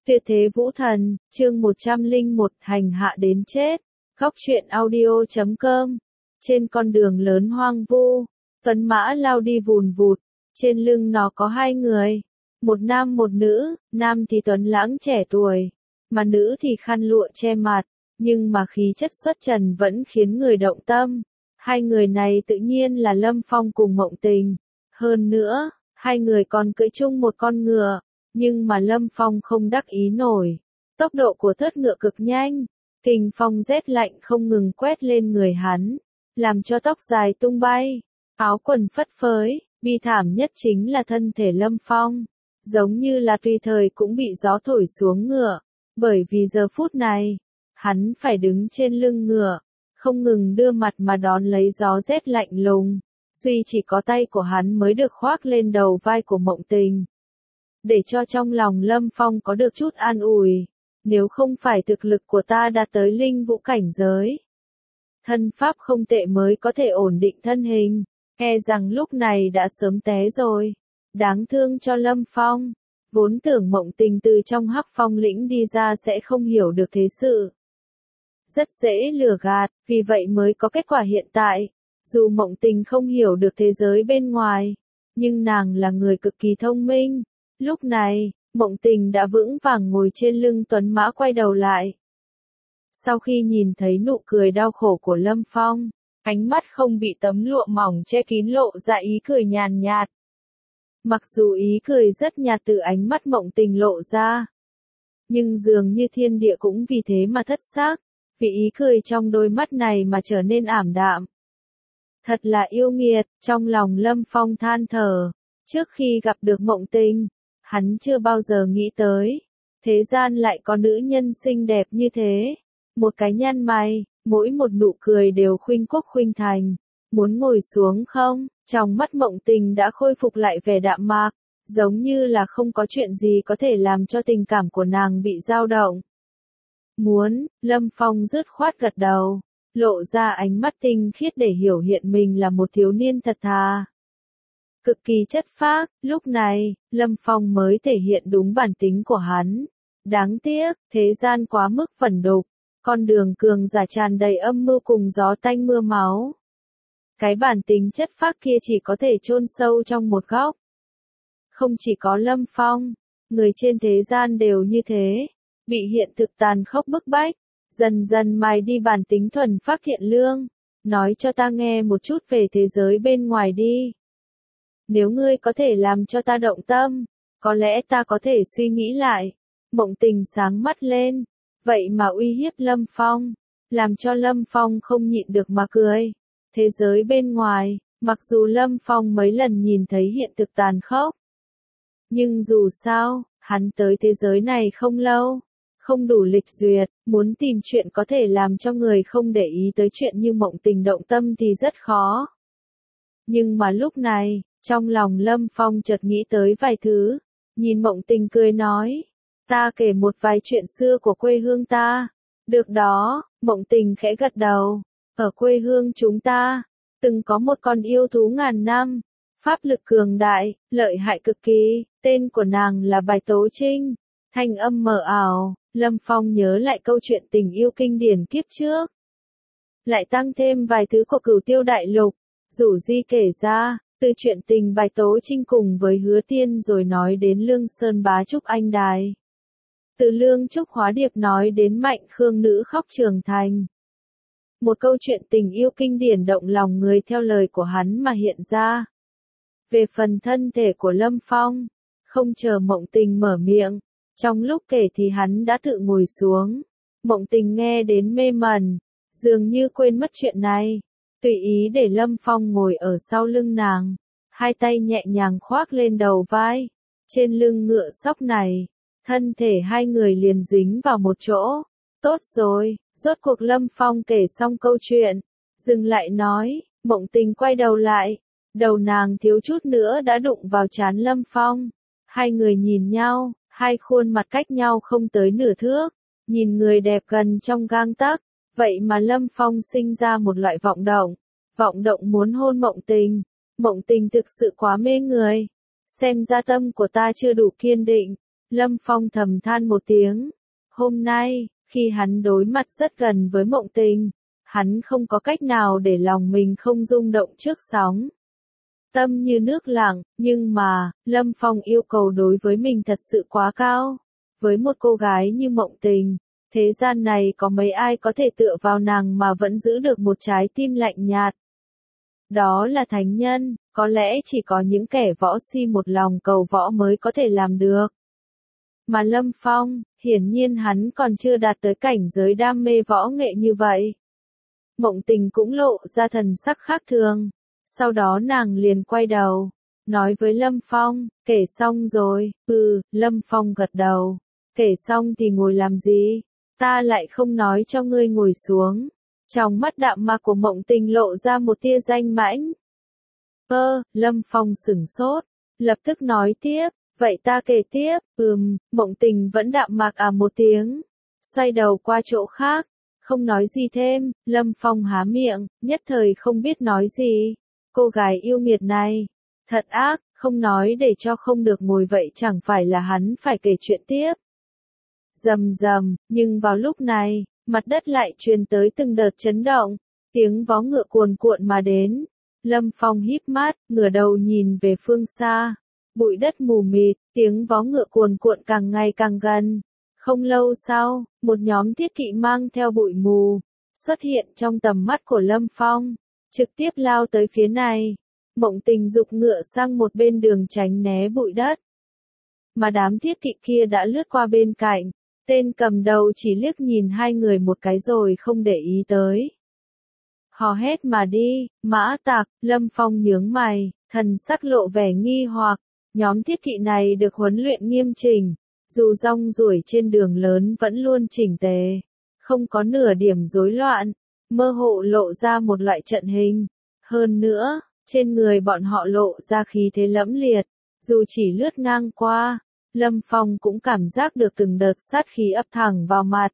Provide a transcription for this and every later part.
Tuyệt thế vũ thần, chương 101, hành hạ đến chết. Góc truyện audio.com. Trên con đường lớn hoang vu, tuấn mã lao đi vùn vụt, trên lưng nó có hai người, một nam một nữ, nam thì tuấn lãng trẻ tuổi, mà nữ thì khăn lụa che mặt, nhưng mà khí chất xuất trần vẫn khiến người động tâm. Hai người này tự nhiên là Lâm Phong cùng Mộng Tình. Hơn nữa, hai người còn cưỡi chung một con ngựa. Nhưng mà Lâm Phong không đắc ý nổi. Tốc độ của thớt ngựa cực nhanh, kình phong rét lạnh không ngừng quét lên người hắn, làm cho tóc dài tung bay, áo quần phất phới, bi thảm nhất chính là thân thể Lâm Phong, giống như là tùy thời cũng bị gió thổi xuống ngựa, bởi vì giờ phút này, hắn phải đứng trên lưng ngựa, không ngừng đưa mặt mà đón lấy gió rét lạnh lùng, duy chỉ có tay của hắn mới được khoác lên đầu vai của Mộng Tình. Để cho trong lòng Lâm Phong có được chút an ủi, nếu không phải thực lực của ta đạt tới linh vũ cảnh giới, thân pháp không tệ mới có thể ổn định thân hình, e rằng lúc này đã sớm té rồi. Đáng thương cho Lâm Phong, vốn tưởng Mộng Tình từ trong Hắc Phong lĩnh đi ra sẽ không hiểu được thế sự. Rất dễ lừa gạt, vì vậy mới có kết quả hiện tại. Dù Mộng Tình không hiểu được thế giới bên ngoài, nhưng nàng là người cực kỳ thông minh. Lúc này, Mộng Tình đã vững vàng ngồi trên lưng tuấn mã quay đầu lại. Sau khi nhìn thấy nụ cười đau khổ của Lâm Phong, ánh mắt không bị tấm lụa mỏng che kín lộ ra ý cười nhàn nhạt. Mặc dù ý cười rất nhạt từ ánh mắt Mộng Tình lộ ra, nhưng dường như thiên địa cũng vì thế mà thất xác, vì ý cười trong đôi mắt này mà trở nên ảm đạm. Thật là yêu nghiệt, trong lòng Lâm Phong than thở, trước khi gặp được Mộng Tình, hắn chưa bao giờ nghĩ tới, thế gian lại có nữ nhân xinh đẹp như thế. Một cái nhăn mày, mỗi một nụ cười đều khuynh quốc khuynh thành. Muốn ngồi xuống không? Trong mắt Mộng Tình đã khôi phục lại vẻ đạm mạc, giống như là không có chuyện gì có thể làm cho tình cảm của nàng bị dao động. Muốn, Lâm Phong dứt khoát gật đầu, lộ ra ánh mắt tinh khiết để hiểu hiện mình là một thiếu niên thật thà. Cực kỳ chất phác, lúc này, Lâm Phong mới thể hiện đúng bản tính của hắn. Đáng tiếc, thế gian quá mức vẩn đục, con đường cường giả tràn đầy âm mưu cùng gió tanh mưa máu. Cái bản tính chất phác kia chỉ có thể chôn sâu trong một góc. Không chỉ có Lâm Phong, người trên thế gian đều như thế, bị hiện thực tàn khốc bức bách, dần dần mài đi bản tính thuần phác thiện lương. Nói cho ta nghe một chút về thế giới bên ngoài đi. Nếu ngươi có thể làm cho ta động tâm, có lẽ ta có thể suy nghĩ lại. Mộng Tình sáng mắt lên, vậy mà uy hiếp Lâm Phong, làm cho Lâm Phong không nhịn được mà cười. Thế giới bên ngoài, mặc dù Lâm Phong mấy lần nhìn thấy hiện thực tàn khốc, nhưng dù sao, hắn tới thế giới này không lâu, không đủ lịch duyệt, muốn tìm chuyện có thể làm cho người không để ý tới chuyện như Mộng Tình động tâm thì rất khó. Nhưng mà lúc này, trong lòng Lâm Phong chợt nghĩ tới vài thứ, nhìn Mộng Tình cười nói, ta kể một vài chuyện xưa của quê hương ta. Được đó, Mộng Tình khẽ gật đầu, ở quê hương chúng ta, từng có một con yêu thú ngàn năm, pháp lực cường đại, lợi hại cực kỳ, tên của nàng là Bạch Tố Trinh. Thanh âm mờ ảo, Lâm Phong nhớ lại câu chuyện tình yêu kinh điển kiếp trước. Lại tăng thêm vài thứ của Cửu Tiêu Đại Lục, rủ di kể ra. Từ chuyện tình Bạch Tố Trinh cùng với Hứa Tiên rồi nói đến Lương Sơn Bá Trúc Anh Đài. Từ Lương Trúc Hóa Điệp nói đến Mạnh Khương Nữ Khóc Trường Thành. Một câu chuyện tình yêu kinh điển động lòng người theo lời của hắn mà hiện ra. Về phần thân thể của Lâm Phong, không chờ Mộng Tình mở miệng, trong lúc kể thì hắn đã tự ngồi xuống. Mộng Tình nghe đến mê mẩn, dường như quên mất chuyện này. Tùy ý để Lâm Phong ngồi ở sau lưng nàng, hai tay nhẹ nhàng khoác lên đầu vai, trên lưng ngựa sóc này, thân thể hai người liền dính vào một chỗ. Tốt rồi, rốt cuộc Lâm Phong kể xong câu chuyện, dừng lại nói, Mộng Tình quay đầu lại, đầu nàng thiếu chút nữa đã đụng vào trán Lâm Phong. Hai người nhìn nhau, hai khuôn mặt cách nhau không tới nửa thước, nhìn người đẹp gần trong gang tấc. Vậy mà Lâm Phong sinh ra một loại vọng động muốn hôn Mộng Tình. Mộng Tình thực sự quá mê người, xem ra tâm của ta chưa đủ kiên định, Lâm Phong thầm than một tiếng. Hôm nay, khi hắn đối mặt rất gần với Mộng Tình, hắn không có cách nào để lòng mình không rung động trước sóng. Tâm như nước lặng, nhưng mà, Lâm Phong yêu cầu đối với mình thật sự quá cao. Với một cô gái như Mộng Tình, thế gian này có mấy ai có thể tựa vào nàng mà vẫn giữ được một trái tim lạnh nhạt. Đó là thánh nhân, có lẽ chỉ có những kẻ võ si một lòng cầu võ mới có thể làm được. Mà Lâm Phong, hiển nhiên hắn còn chưa đạt tới cảnh giới đam mê võ nghệ như vậy. Mộng Tình cũng lộ ra thần sắc khác thường. Sau đó nàng liền quay đầu, nói với Lâm Phong, kể xong rồi. Lâm Phong gật đầu. Kể xong thì ngồi làm gì? Ta lại không nói cho ngươi ngồi xuống. Trong mắt đạm mạc của Mộng Tình lộ ra một tia danh mãnh. Lâm Phong sửng sốt, lập tức nói tiếp, vậy ta kể tiếp. Mộng Tình vẫn đạm mạc một tiếng, xoay đầu qua chỗ khác, không nói gì thêm. Lâm Phong há miệng, nhất thời không biết nói gì. Cô gái yêu nghiệt này, thật ác, không nói để cho không được ngồi vậy chẳng phải là hắn phải kể chuyện tiếp. Rầm rầm, nhưng vào lúc này, mặt đất lại truyền tới từng đợt chấn động, tiếng vó ngựa cuồn cuộn mà đến. Lâm Phong híp mắt, ngửa đầu nhìn về phương xa. Bụi đất mù mịt, tiếng vó ngựa cuồn cuộn càng ngày càng gần. Không lâu sau, một nhóm thiết kỵ mang theo bụi mù, xuất hiện trong tầm mắt của Lâm Phong, trực tiếp lao tới phía này. Mộng Tình giục ngựa sang một bên đường tránh né bụi đất. Mà đám thiết kỵ kia đã lướt qua bên cạnh, tên cầm đầu chỉ liếc nhìn hai người một cái rồi không để ý tới. Hò hét mà đi, mã tặc. Lâm Phong nhướng mày, thần sắc lộ vẻ nghi hoặc. Nhóm thiết kỵ này được huấn luyện nghiêm chỉnh, dù rong ruổi trên đường lớn vẫn luôn chỉnh tề, không có nửa điểm rối loạn, mơ hồ lộ ra một loại trận hình. Hơn nữa, trên người bọn họ lộ ra khí thế lẫm liệt, dù chỉ lướt ngang qua, Lâm Phong cũng cảm giác được từng đợt sát khí ập thẳng vào mặt.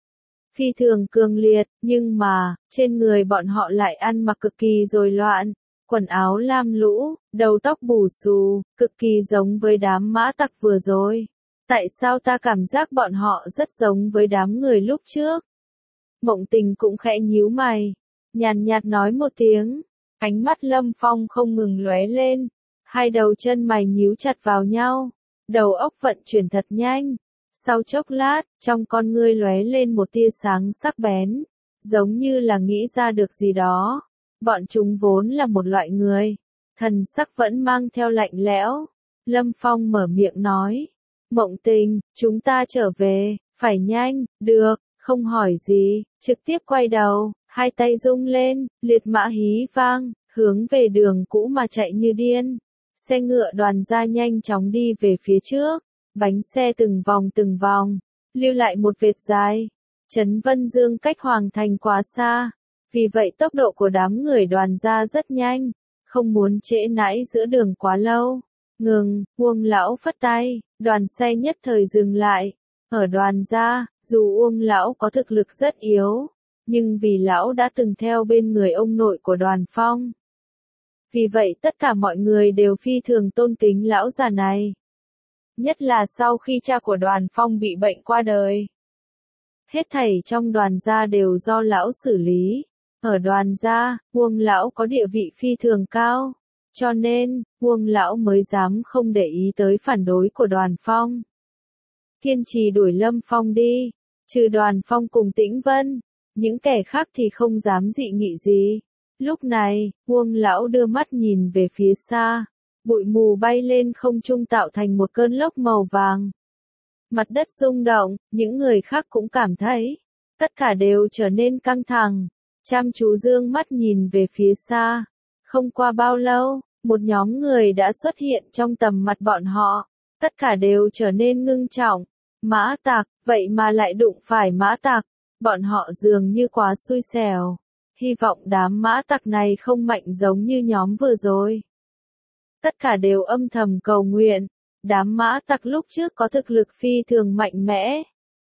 Phi thường cường liệt, nhưng mà, trên người bọn họ lại ăn mặc cực kỳ rối loạn, quần áo lam lũ, đầu tóc bù xù, cực kỳ giống với đám mã tặc vừa rồi. Tại sao ta cảm giác bọn họ rất giống với đám người lúc trước? Mộng Tình cũng khẽ nhíu mày, nhàn nhạt nói một tiếng. Ánh mắt Lâm Phong không ngừng lóe lên, hai đầu chân mày nhíu chặt vào nhau, đầu óc vận chuyển thật nhanh. Sau chốc lát, trong con ngươi lóe lên một tia sáng sắc bén, giống như là nghĩ ra được gì đó. Bọn chúng vốn là một loại người, thần sắc vẫn mang theo lạnh lẽo. Lâm Phong mở miệng nói, Mộng Tình, chúng ta trở về, phải nhanh, được, không hỏi gì, trực tiếp quay đầu, hai tay rung lên, liệt mã hí vang, hướng về đường cũ mà chạy như điên. Xe ngựa Đoàn gia nhanh chóng đi về phía trước, bánh xe từng vòng, lưu lại một vệt dài. Trấn Vân Dương cách Hoàng Thành quá xa, vì vậy tốc độ của đám người Đoàn gia rất nhanh, không muốn trễ nải giữa đường quá lâu. Ngừng, Uông lão phất tay, đoàn xe nhất thời dừng lại. Ở Đoàn gia, dù Uông lão có thực lực rất yếu, nhưng vì lão đã từng theo bên người ông nội của Đoàn Phong. Vì vậy tất cả mọi người đều phi thường tôn kính lão già này. Nhất là sau khi cha của Đoàn Phong bị bệnh qua đời. Hết thảy trong Đoàn gia đều do lão xử lý. Ở Đoàn gia, Uông lão có địa vị phi thường cao, cho nên, Uông lão mới dám không để ý tới phản đối của Đoàn Phong. Kiên trì đuổi Lâm Phong đi, trừ Đoàn Phong cùng Tĩnh Vân, những kẻ khác thì không dám dị nghị gì. Lúc này, Uông lão đưa mắt nhìn về phía xa, bụi mù bay lên không trung tạo thành một cơn lốc màu vàng. Mặt đất rung động, những người khác cũng cảm thấy, tất cả đều trở nên căng thẳng, chăm chú dương mắt nhìn về phía xa. Không qua bao lâu, một nhóm người đã xuất hiện trong tầm mặt bọn họ, tất cả đều trở nên ngưng trọng. Mã tặc, vậy mà lại đụng phải mã tặc, bọn họ dường như quá xui xẻo. Hy vọng đám mã tặc này không mạnh giống như nhóm vừa rồi. Tất cả đều âm thầm cầu nguyện, đám mã tặc lúc trước có thực lực phi thường mạnh mẽ.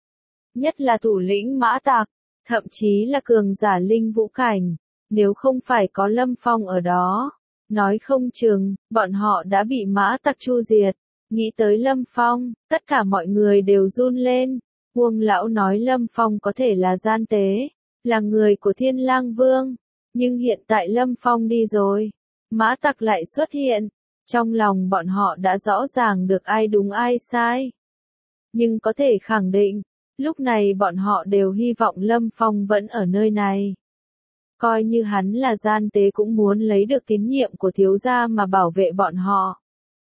Nhất là thủ lĩnh mã tặc, thậm chí là cường giả linh vũ cảnh, nếu không phải có Lâm Phong ở đó, nói không chừng, bọn họ đã bị mã tặc chu diệt. Nghĩ tới Lâm Phong, tất cả mọi người đều run lên. Uông lão nói Lâm Phong có thể là gian tế, là người của Thiên Lang Vương. Nhưng hiện tại Lâm Phong đi rồi, Mã Tặc lại xuất hiện. Trong lòng bọn họ đã rõ ràng được ai đúng ai sai. Nhưng có thể khẳng định, lúc này bọn họ đều hy vọng Lâm Phong vẫn ở nơi này. Coi như hắn là gian tế cũng muốn lấy được tín nhiệm của thiếu gia mà bảo vệ bọn họ.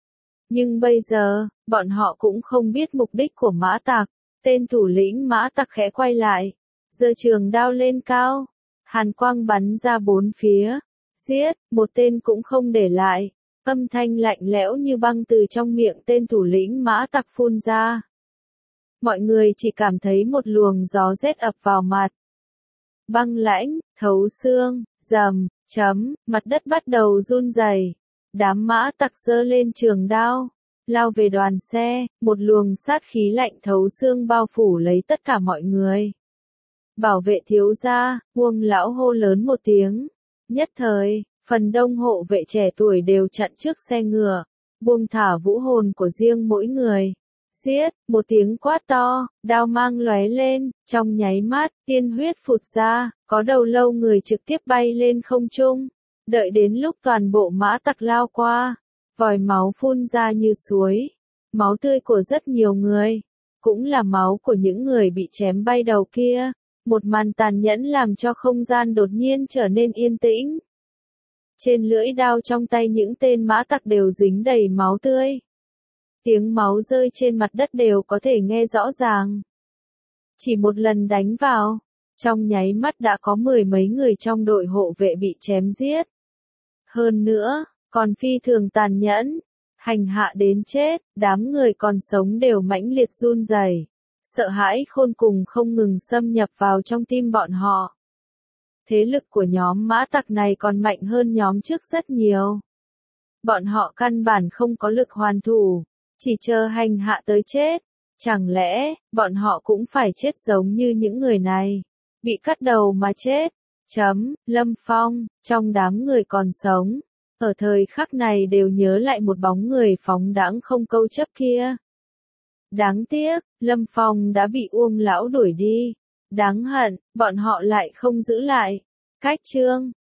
Nhưng bây giờ, bọn họ cũng không biết mục đích của Mã Tặc. Tên thủ lĩnh Mã Tặc khẽ quay lại, giơ trường đao lên cao, hàn quang bắn ra bốn phía, giết, một tên cũng không để lại. Âm thanh lạnh lẽo như băng từ trong miệng tên thủ lĩnh Mã Tặc phun ra. Mọi người chỉ cảm thấy một luồng gió rét ập vào mặt. Băng lãnh, thấu xương, rầm, chấm, mặt đất bắt đầu run rẩy. Đám Mã Tặc giơ lên trường đao, lao về đoàn xe, một luồng sát khí lạnh thấu xương bao phủ lấy tất cả mọi người. Bảo vệ thiếu gia, Uông lão hô lớn một tiếng. Nhất thời, phần đông hộ vệ trẻ tuổi đều chặn trước xe ngựa, buông thả vũ hồn của riêng mỗi người. Giết, một tiếng quát to, đao mang lóe lên, trong nháy mắt, tiên huyết phụt ra, có đầu lâu người trực tiếp bay lên không trung. Đợi đến lúc toàn bộ Mã Tặc lao qua, vòi máu phun ra như suối. Máu tươi của rất nhiều người, cũng là máu của những người bị chém bay đầu kia. Một màn tàn nhẫn làm cho không gian đột nhiên trở nên yên tĩnh. Trên lưỡi đao trong tay những tên Mã Tặc đều dính đầy máu tươi. Tiếng máu rơi trên mặt đất đều có thể nghe rõ ràng. Chỉ một lần đánh vào, trong nháy mắt đã có mười mấy người trong đội hộ vệ bị chém giết. Hơn nữa, còn phi thường tàn nhẫn, hành hạ đến chết, đám người còn sống đều mãnh liệt run rẩy, sợ hãi khôn cùng không ngừng xâm nhập vào trong tim bọn họ. Thế lực của nhóm Mã Tặc này còn mạnh hơn nhóm trước rất nhiều. Bọn họ căn bản không có lực hoàn thủ, chỉ chờ hành hạ tới chết. Chẳng lẽ, bọn họ cũng phải chết giống như những người này, bị cắt đầu mà chết? Lâm Phong, trong đám người còn sống, ở thời khắc này đều nhớ lại một bóng người phóng đãng không câu chấp kia. Đáng tiếc, Lâm Phong đã bị Uông lão đuổi đi. Đáng hận, bọn họ lại không giữ lại. Cách chương